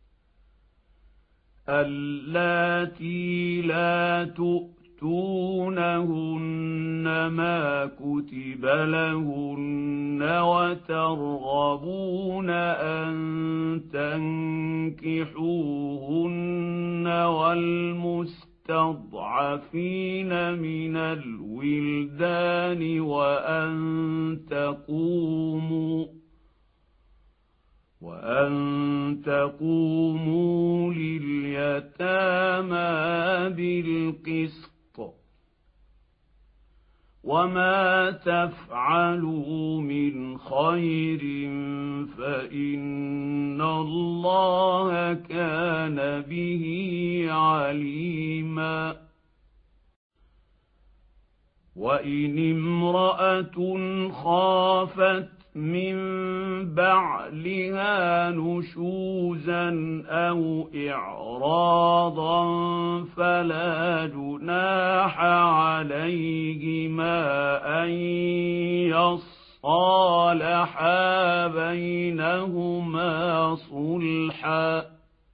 اللاتي لا تؤتونهن ما كتب لهن وترغبون أن تنكحوهن والمستضعفين من الولدان وأن تقوموا وأن تقوموا لليتامى بالقسط وما تفعلوا من خير فإن الله كان به عليما وإن امرأة خافت من بعلها نشوزا أو إعراضا فلا جناح عليهما أن يصالحا بينهما صلحا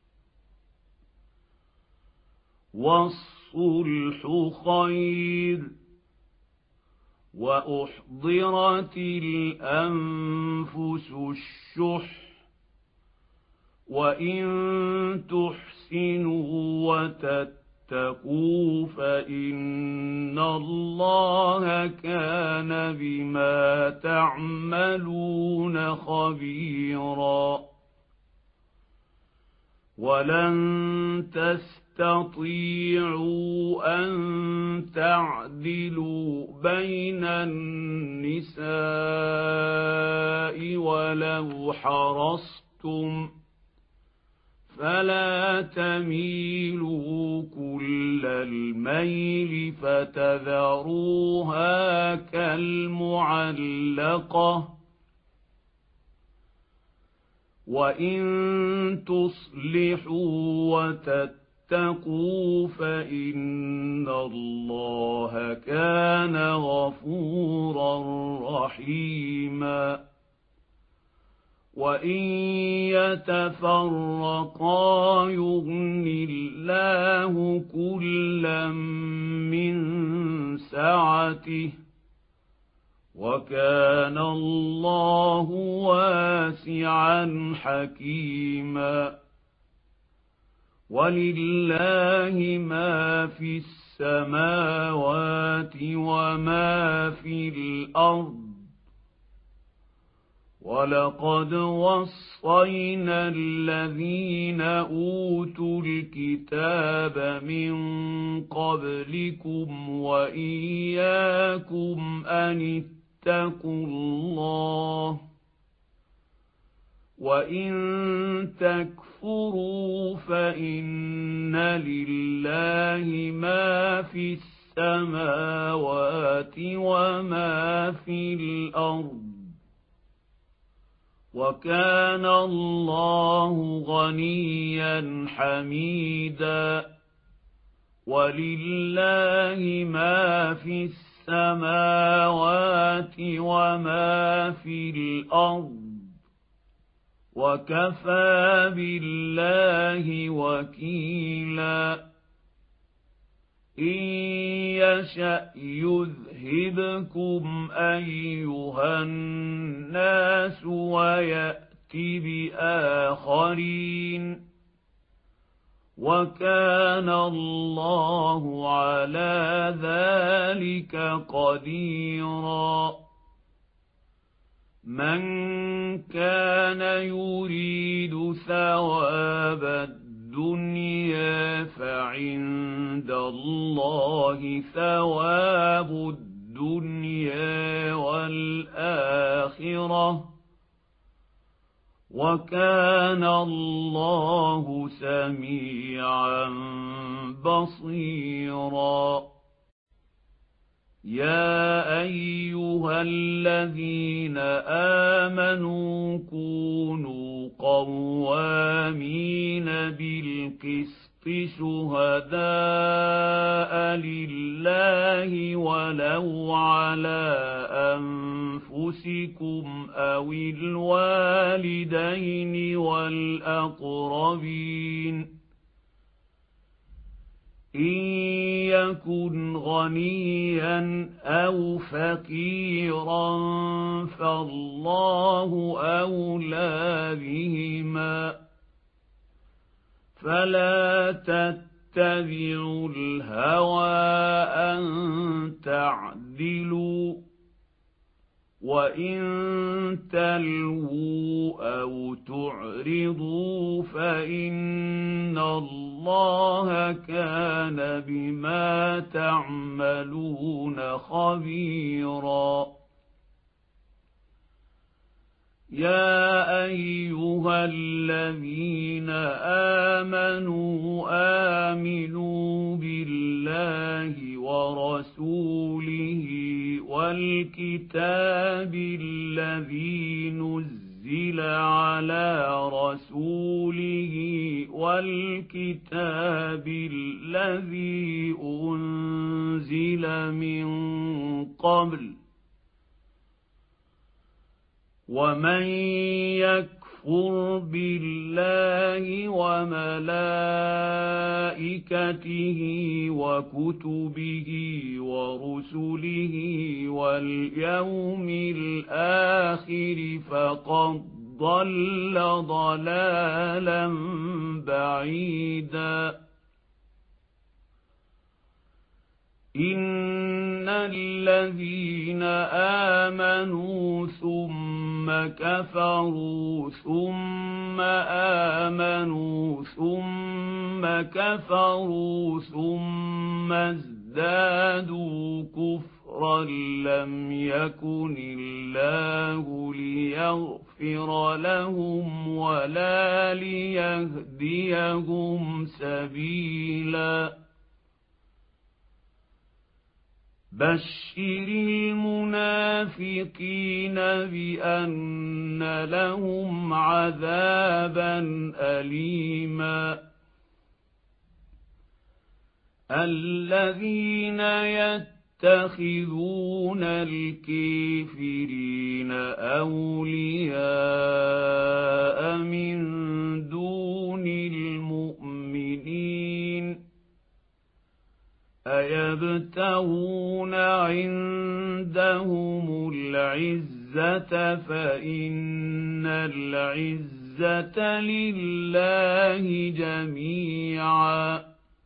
والصلح خير وأحضرت الأنفس الشح وإن تحسنوا وتتقوا فإن الله كان بما تعملون خبيرا ولن تستطيعوا تستطيعوا أن تعدلوا بين النساء ولو حرصتم فلا تميلوا كل الميل فتذروها كالمعلقة وإن تصلحوا وتتقوا فإن الله كان غفورا رحيما وإن يتفرقا يغن الله كلا من سعته وكان الله واسعا حكيما ولله ما في السماوات وما في الأرض ولقد وصينا الذين أوتوا الكتاب من قبلكم وإياكم أن اتقوا الله وإن تكفروا فإن لله ما في السماوات وما في الأرض وكان الله غنيا حميدا ولله ما في السماوات وما في الأرض وكفى بالله وكيلا إن يشأ يذهبكم أيها الناس ويأت بآخرين وكان الله على ذلك قديرا من كان يريد ثواب الدنيا فعند الله ثواب الدنيا والآخرة وكان الله سميعا بصيرا يا أيها الذين آمنوا كونوا قوامين بالقسط شهداء لله ولو على أنفسكم أو الوالدين والأقربين إن يكن غنيا أو فقيرا فالله أولى بهما فلا تتبعوا الهوى أن تعدلوا وإن تلووا أو تعرضوا فإن الله كان بما تعملون خبيرا. يا أيها الذين آمنوا آمنوا بالله ورسوله والكتاب الذي نزل على رسوله والكتاب الذي أنزل من قبل، ومن يكفر بالله وملائكته وكتبه ورسله واليوم الآخر فقد ضل ضلالا بعيدا. إن الذين آمنوا ثم كفروا ثم آمنوا ثم كفروا ثم ازدادوا كفرا لم يكن الله ليغفر لهم ولا ليهديهم سبيلا. بشر المنافقين بأن لهم عذابا أليما. الذين يتخذون الكافرين أولياء من دون المؤمنين أيبتغون عندهم العزة فإن العزة لله جميعا.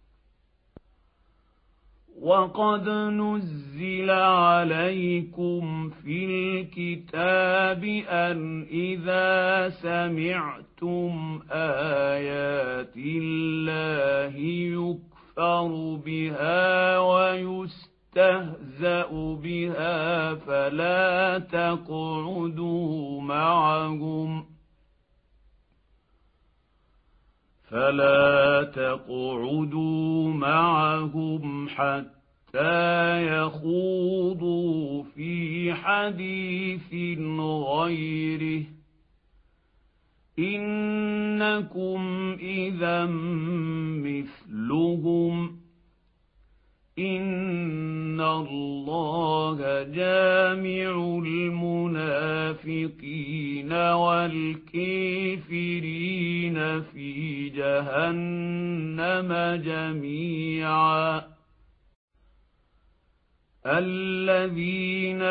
وقد نزل عليكم في الكتاب أن إذا سمعتم آيات الله يكفر يكفر بها ويستهزأ بها فلا تقعدوا معهم فلا تقعدوا معهم حتى يخوضوا في حديث غيره إنكم إذا مثلهم إن الله جامع المنافقين والكافرين في جهنم جميعا. الذين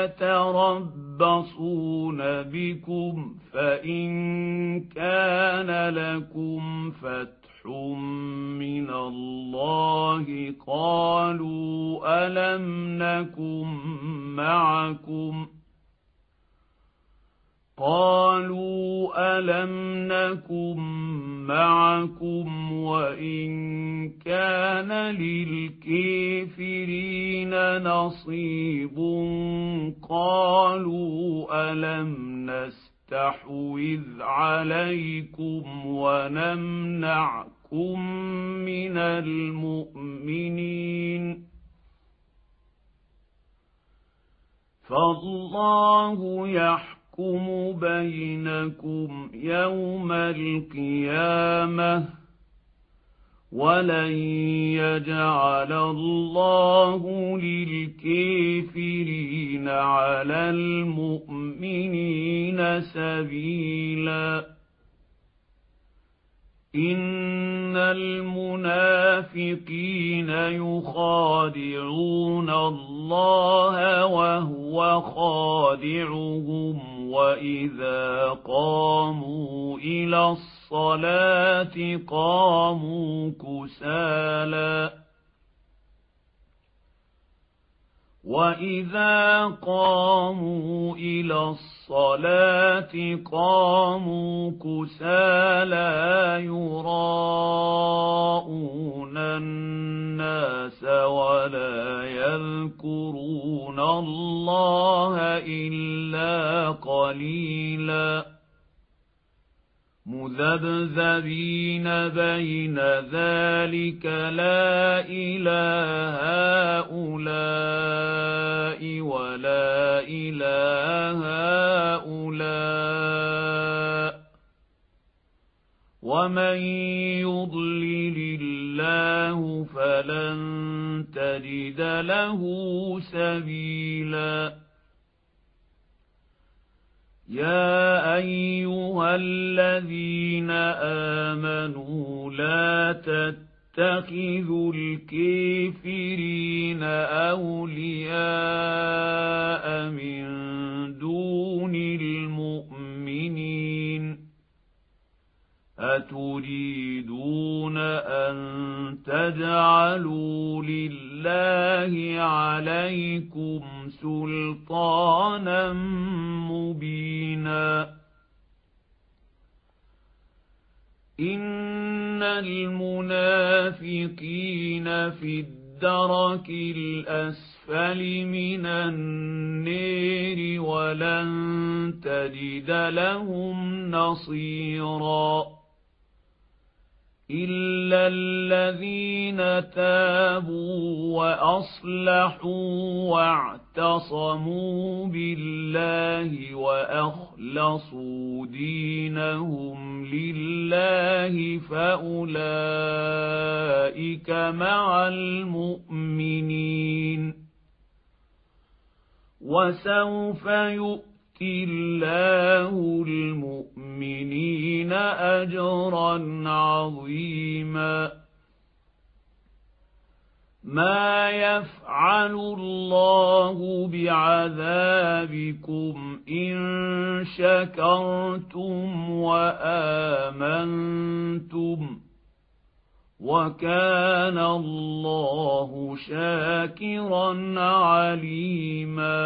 يتربصون بكم فإن كان لكم فتح من الله قالوا ألم نكن معكم قالوا ألم نكن معكم وإن كان للكافرين نصيب قالوا ألم نستحوذ عليكم ونمنعكم من المؤمنين فالله يحكم يحكم بينكم يوم القيامة ولن يجعل الله للكافرين على المؤمنين سبيلا. إن المنافقين يخادعون الله وهو خادعهم وإذا قاموا إلى الصلاة قاموا كسالى وإذا قاموا إلى الصلاة قاموا كسالى يراءون الناس ولا يذكرون الله إلا قليلا مذبذبين بين ذلك لا إله هؤلاء ولا إله هؤلاء ومن يضلل الله فلن تجد له سبيلا يا أيها الذين آمنوا لا تتخذوا الكافرين أولياء من دون المؤمنين أتريدون أن تجعلوا لله عليكم سلطانا مبينا إن المنافقين في الدرك الأسفل من النار ولن تجد لهم نصيرا إلا الذين تابوا وأصلحوا واعتصموا بالله وأخلصوا دينهم لله فأولئك مع المؤمنين وسوف يؤتي الله المؤمنين أجرا عظيما ما يفعل الله بعذابكم إن شكرتم وآمنتم وكان الله شاكرا عليما